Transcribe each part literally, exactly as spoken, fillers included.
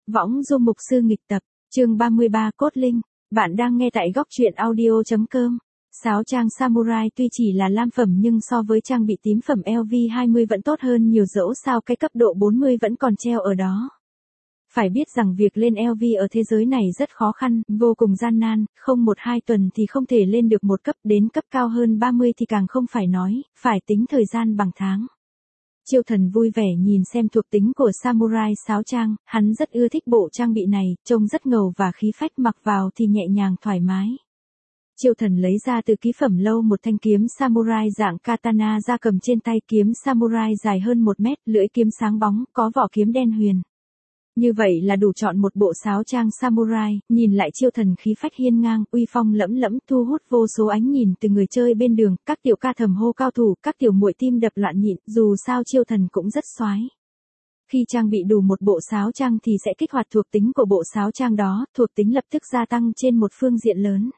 Võng Du mục sư nghịch tập, chương ba mươi ba Cốt Linh. Bạn đang nghe tại góc truyện audio.com. Sáo trang Samurai tuy chỉ là lam phẩm nhưng so với trang bị tím phẩm L V hai mươi vẫn tốt hơn nhiều, dẫu sao cái cấp độ bốn mươi vẫn còn treo ở đó. Phải biết rằng việc lên L V ở thế giới này rất khó khăn, vô cùng gian nan, không một hai tuần thì không thể lên được một cấp, đến cấp cao hơn ba mươi thì càng không phải nói, phải tính thời gian bằng tháng. Chiêu Thần vui vẻ nhìn xem thuộc tính của Samurai sáo trang, hắn rất ưa thích bộ trang bị này, trông rất ngầu và khí phách, mặc vào thì nhẹ nhàng thoải mái. Chiêu Thần lấy ra từ ký phẩm lâu một thanh kiếm Samurai dạng katana ra cầm trên tay, kiếm Samurai dài hơn một mét, lưỡi kiếm sáng bóng, có vỏ kiếm đen huyền. Như vậy là đủ chọn một bộ sáo trang Samurai, nhìn lại Chiêu Thần khí phách hiên ngang, uy phong lẫm lẫm, thu hút vô số ánh nhìn từ người chơi bên đường, các tiểu ca thầm hô cao thủ, các tiểu muội tim đập loạn nhịp, dù sao Chiêu Thần cũng rất soái. Khi trang bị đủ một bộ sáo trang thì sẽ kích hoạt thuộc tính của bộ sáo trang đó, thuộc tính lập tức gia tăng trên một phương diện lớn.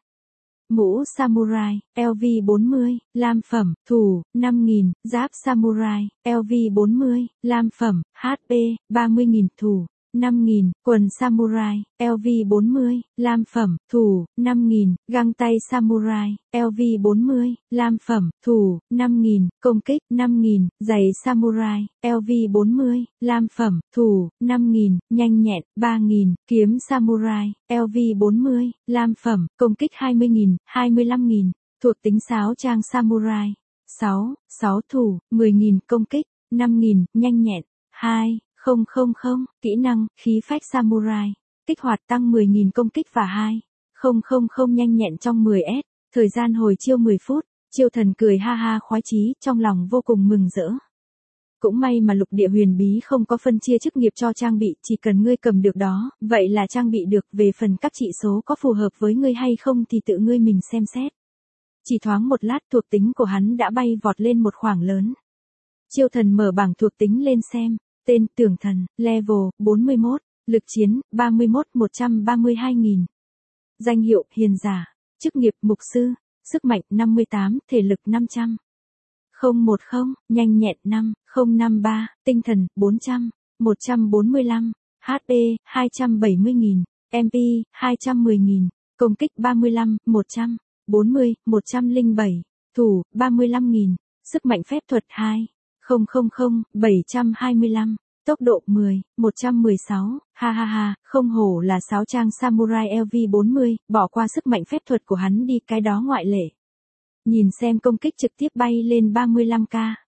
Mũ Samurai, L V bốn mươi, lam phẩm, thủ, năm nghìn, giáp Samurai, L V bốn mươi, lam phẩm, H P, ba mươi nghìn, thủ, năm nghìn, quần Samurai, L V bốn mươi, lam phẩm, thủ, năm nghìn, găng tay Samurai, L V bốn mươi, lam phẩm, thủ, năm nghìn, công kích, năm nghìn, giày Samurai, L V bốn mươi, lam phẩm, thủ, năm nghìn, nhanh nhẹn, ba nghìn, kiếm Samurai, L V bốn mươi, lam phẩm, công kích hai mươi nghìn, hai mươi lăm nghìn, thuộc tính sáo trang Samurai, sáu, sáu thủ, mười nghìn, công kích, năm nghìn, nhanh nhẹn, hai. Không không không, kỹ năng, khí phách Samurai, kích hoạt tăng mười nghìn công kích và hai. Không không không nhanh nhẹn trong mười S, thời gian hồi chiêu mười phút, Chiêu Thần cười ha ha khoái chí, trong lòng vô cùng mừng rỡ. Cũng may mà lục địa huyền bí không có phân chia chức nghiệp cho trang bị, chỉ cần ngươi cầm được đó, vậy là trang bị được, về phần các trị số có phù hợp với ngươi hay không thì tự ngươi mình xem xét. Chỉ thoáng một lát thuộc tính của hắn đã bay vọt lên một khoảng lớn. Chiêu Thần mở bảng thuộc tính lên xem. Tên, Tưởng Thần, level, bốn mươi mốt, lực chiến, ba mươi mốt, một trăm ba mươi hai nghìn. Danh hiệu, Hiền Giả, chức nghiệp, Mục Sư, sức mạnh, năm mươi tám, thể lực, năm trăm. không một không, nhanh nhẹn, năm, không năm ba, tinh thần, bốn trăm, một trăm bốn mươi lăm, H P, hai trăm bảy mươi nghìn, M P, hai trăm mười nghìn, công kích, ba mươi lăm, một trăm, bốn mươi, một trăm lẻ bảy, thủ, ba mươi lăm nghìn, sức mạnh phép thuật, hai. không không không, bảy trăm hai mươi lăm, tốc độ mười, một trăm mười sáu, ha ha ha, không hổ là sáo trang Samurai L V bốn mươi, bỏ qua sức mạnh phép thuật của hắn đi, cái đó ngoại lệ. Nhìn xem công kích trực tiếp bay lên ba mươi lăm k.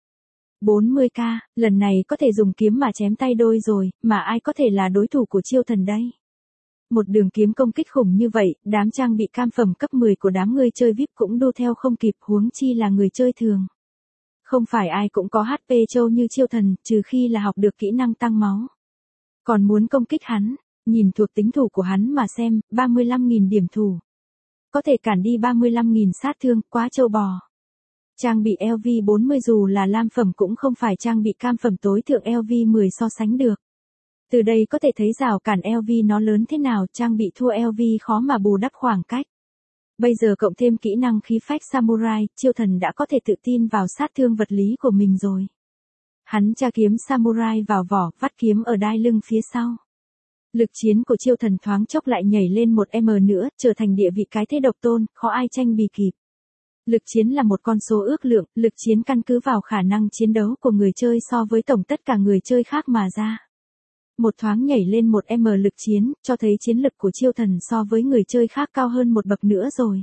bốn mươi k, lần này có thể dùng kiếm mà chém tay đôi rồi, mà ai có thể là đối thủ của Chiêu Thần đây. Một đường kiếm công kích khủng như vậy, đám trang bị cam phẩm cấp mười của đám người chơi vi ai pi cũng đu theo không kịp, huống chi là người chơi thường. Không phải ai cũng có H P trâu như Chiêu Thần, trừ khi là học được kỹ năng tăng máu. Còn muốn công kích hắn, nhìn thuộc tính thủ của hắn mà xem, ba mươi lăm nghìn điểm thủ. Có thể cản đi ba mươi lăm nghìn sát thương, quá trâu bò. Trang bị L V bốn mươi dù là lam phẩm cũng không phải trang bị cam phẩm tối thượng L V mười so sánh được. Từ đây có thể thấy rào cản L V nó lớn thế nào, trang bị thua L V khó mà bù đắp khoảng cách. Bây giờ cộng thêm kỹ năng khí phách Samurai, Chiêu Thần đã có thể tự tin vào sát thương vật lý của mình rồi. Hắn tra kiếm Samurai vào vỏ, vắt kiếm ở đai lưng phía sau. Lực chiến của Chiêu Thần thoáng chốc lại nhảy lên một M nữa, trở thành địa vị cái thế độc tôn, khó ai tranh bì kịp. Lực chiến là một con số ước lượng, lực chiến căn cứ vào khả năng chiến đấu của người chơi so với tổng tất cả người chơi khác mà ra. Một thoáng nhảy lên một M lực chiến, cho thấy chiến lực của Chiêu Thần so với người chơi khác cao hơn một bậc nữa rồi.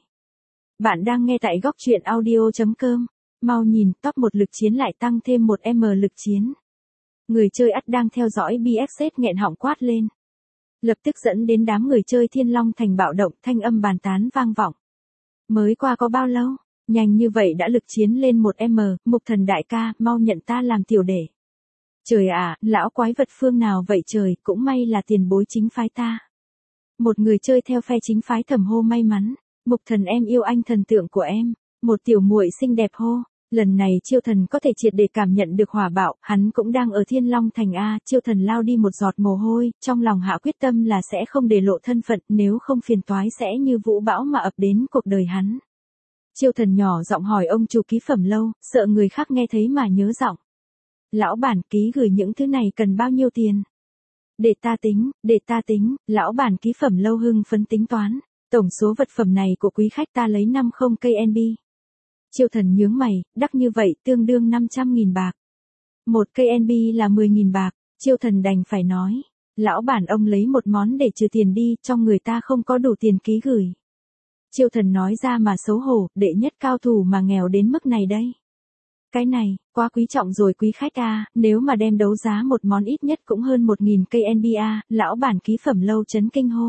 Bạn đang nghe tại góc truyện audio.com. Mau nhìn, top một lực chiến lại tăng thêm một M lực chiến. Người chơi ắt đang theo dõi B X Z nghẹn họng quát lên. Lập tức dẫn đến đám người chơi Thiên Long Thành bạo động, thanh âm bàn tán vang vọng. Mới qua có bao lâu, nhanh như vậy đã lực chiến lên một M, Mục Thần đại ca, mau nhận ta làm tiểu đệ. Trời ạ, lão quái vật phương nào vậy trời, cũng may là tiền bối chính phái ta. Một người chơi theo phe chính phái thầm hô may mắn. Mục Thần em yêu anh thần tượng của em. Một tiểu muội xinh đẹp hô. Lần này Chiêu Thần có thể triệt để cảm nhận được hỏa bạo, hắn cũng đang ở Thiên Long Thành A. Chiêu Thần lao đi một giọt mồ hôi, trong lòng hạ quyết tâm là sẽ không để lộ thân phận, nếu không phiền toái sẽ như vũ bão mà ập đến cuộc đời hắn. Chiêu Thần nhỏ giọng hỏi ông chủ ký phẩm lâu, sợ người khác nghe thấy mà nhớ giọng. Lão bản, ký gửi những thứ này cần bao nhiêu tiền? Để ta tính, để ta tính, lão bản ký phẩm Lâu hưng phấn tính toán. Tổng số vật phẩm này của quý khách ta lấy năm mươi cây en bê. Chiêu Thần nhướng mày, đắt như vậy tương đương năm trăm nghìn bạc. Một cây en bê là mười nghìn bạc, Chiêu Thần đành phải nói. Lão bản ông lấy một món để trừ tiền đi, trong người ta không có đủ tiền ký gửi. Chiêu Thần nói ra mà xấu hổ, đệ nhất cao thủ mà nghèo đến mức này đây. Cái này, quá quý trọng rồi quý khách à, nếu mà đem đấu giá một món ít nhất cũng hơn một nghìn cây en bê à, lão bản ký phẩm Lâu chấn kinh hô.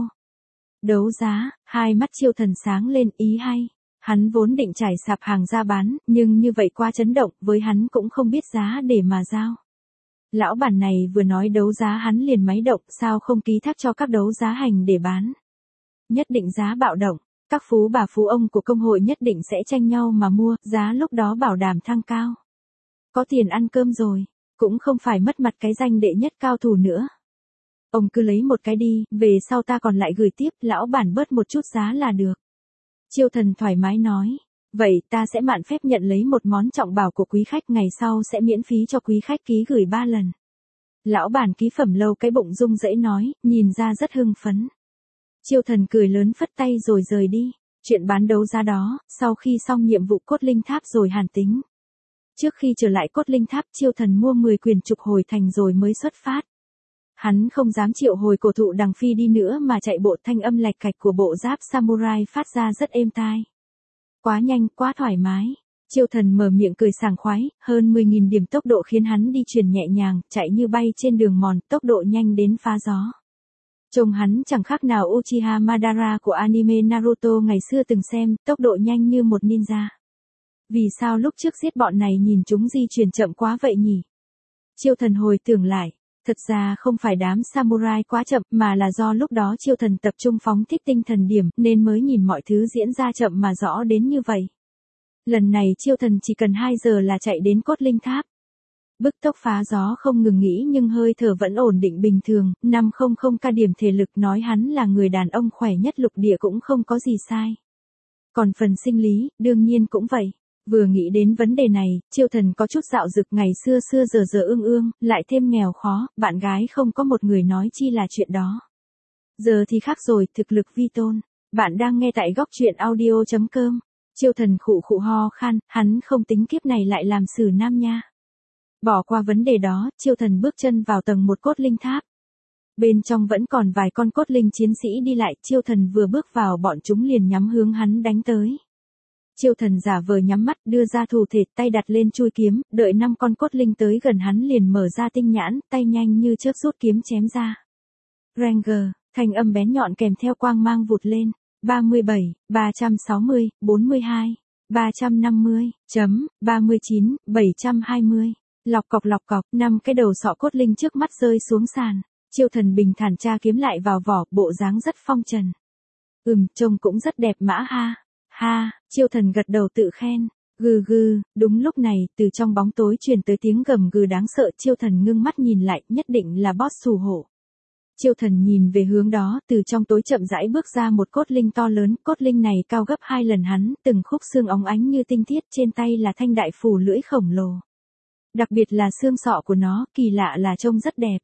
Đấu giá, hai mắt Chiêu Thần sáng lên, ý hay. Hắn vốn định trải sạp hàng ra bán, nhưng như vậy quá chấn động, với hắn cũng không biết giá để mà giao. Lão bản này vừa nói đấu giá hắn liền máy động, sao không ký thác cho các đấu giá hành để bán. Nhất định giá bạo động, các phú bà phú ông của công hội nhất định sẽ tranh nhau mà mua, giá lúc đó bảo đảm thăng cao. Có tiền ăn cơm rồi, cũng không phải mất mặt cái danh đệ nhất cao thủ nữa. Ông cứ lấy một cái đi, về sau ta còn lại gửi tiếp, lão bản bớt một chút giá là được. Chiêu Thần thoải mái nói, vậy ta sẽ mạn phép nhận lấy một món trọng bảo của quý khách, ngày sau sẽ miễn phí cho quý khách ký gửi ba lần. Lão bản ký phẩm Lâu cái bụng rung rẩy nói, nhìn ra rất hưng phấn. Chiêu Thần cười lớn phất tay rồi rời đi, chuyện bán đấu giá đó, sau khi xong nhiệm vụ cốt linh tháp rồi hàn tính. Trước khi trở lại cốt linh tháp, Chiêu Thần mua mười quyển trục hồi thành rồi mới xuất phát. Hắn không dám triệu hồi cổ thụ đằng phi đi nữa mà chạy bộ, thanh âm lạch cạch của bộ giáp samurai phát ra rất êm tai. Quá nhanh, quá thoải mái. Chiêu Thần mở miệng cười sảng khoái, hơn mười nghìn điểm tốc độ khiến hắn đi chuyển nhẹ nhàng, chạy như bay trên đường mòn, tốc độ nhanh đến phá gió. Trông hắn chẳng khác nào Uchiha Madara của anime Naruto ngày xưa từng xem, tốc độ nhanh như một ninja. Vì sao lúc trước giết bọn này nhìn chúng di chuyển chậm quá vậy nhỉ? Chiêu Thần hồi tưởng lại. Thật ra không phải đám samurai quá chậm mà là do lúc đó Chiêu Thần tập trung phóng thích tinh thần điểm nên mới nhìn mọi thứ diễn ra chậm mà rõ đến như vậy. Lần này Chiêu Thần chỉ cần hai giờ là chạy đến cốt linh tháp. Bức tốc phá gió không ngừng nghỉ nhưng hơi thở vẫn ổn định bình thường, năm trăm ca điểm thể lực nói hắn là người đàn ông khỏe nhất lục địa cũng không có gì sai. Còn phần sinh lý, đương nhiên cũng vậy. Vừa nghĩ đến vấn đề này, Chiêu Thần có chút dạo dực, ngày xưa xưa giờ giờ ương ương, lại thêm nghèo khó, bạn gái không có một người nói chi là chuyện đó. Giờ thì khác rồi, thực lực vi tôn. Bạn đang nghe tại góc truyện audio chấm com. Chiêu Thần khụ khụ ho khan, hắn không tính kiếp này lại làm xử nam nha. Bỏ qua vấn đề đó, Chiêu Thần bước chân vào tầng một cốt linh tháp. Bên trong vẫn còn vài con cốt linh chiến sĩ đi lại, Chiêu Thần vừa bước vào bọn chúng liền nhắm hướng hắn đánh tới. Chiêu Thần giả vờ nhắm mắt, đưa ra thủ thể, tay đặt lên chui kiếm, đợi năm con cốt linh tới gần hắn liền mở ra tinh nhãn, tay nhanh như chớp rút kiếm chém ra. Ranger, thanh âm bén nhọn kèm theo quang mang vụt lên, ba mươi bảy, ba trăm sáu mươi, bốn mươi hai, ba trăm năm mươi, chấm, ba mươi chín, bảy trăm hai mươi. Lọc cọc lọc cọc, năm cái đầu sọ cốt linh trước mắt rơi xuống sàn. Chiêu Thần bình thản tra kiếm lại vào vỏ, bộ dáng rất phong trần. Ừm, trông cũng rất đẹp mã ha. Ha, Chiêu Thần gật đầu tự khen. Gừ gừ, đúng lúc này, từ trong bóng tối truyền tới tiếng gầm gừ đáng sợ. Chiêu Thần ngưng mắt nhìn lại, nhất định là boss thủ hộ. Chiêu Thần nhìn về hướng đó, từ trong tối chậm rãi bước ra một cốt linh to lớn. Cốt linh này cao gấp hai lần hắn, từng khúc xương óng ánh như tinh thiết, trên tay là thanh đại phủ lưỡi khổng lồ. Đặc biệt là xương sọ của nó, kỳ lạ là trông rất đẹp.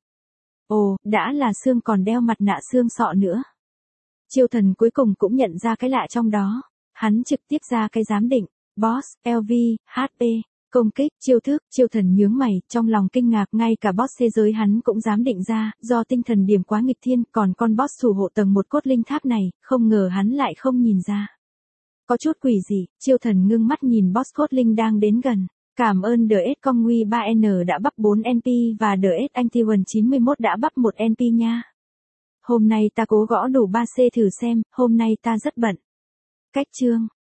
Ồ, đã là xương còn đeo mặt nạ xương sọ nữa. Chiêu Thần cuối cùng cũng nhận ra cái lạ trong đó. Hắn trực tiếp ra cái giám định, boss, lờ vê, hát pê, công kích, chiêu thức, Chiêu Thần nhướng mày, trong lòng kinh ngạc, ngay cả boss thế giới hắn cũng dám định ra, do tinh thần điểm quá nghịch thiên, còn con boss thủ hộ tầng một cốt linh tháp này, không ngờ hắn lại không nhìn ra. Có chút quỷ gì, Chiêu Thần ngưng mắt nhìn boss cốt linh đang đến gần. Cảm ơn đê ét Kongui ba N đã bắp bốn en pê và đê ét Antiwan chín mươi mốt đã bắp một en pê nha. Hôm nay ta cố gõ đủ ba C thử xem, hôm nay ta rất bận. Cách chương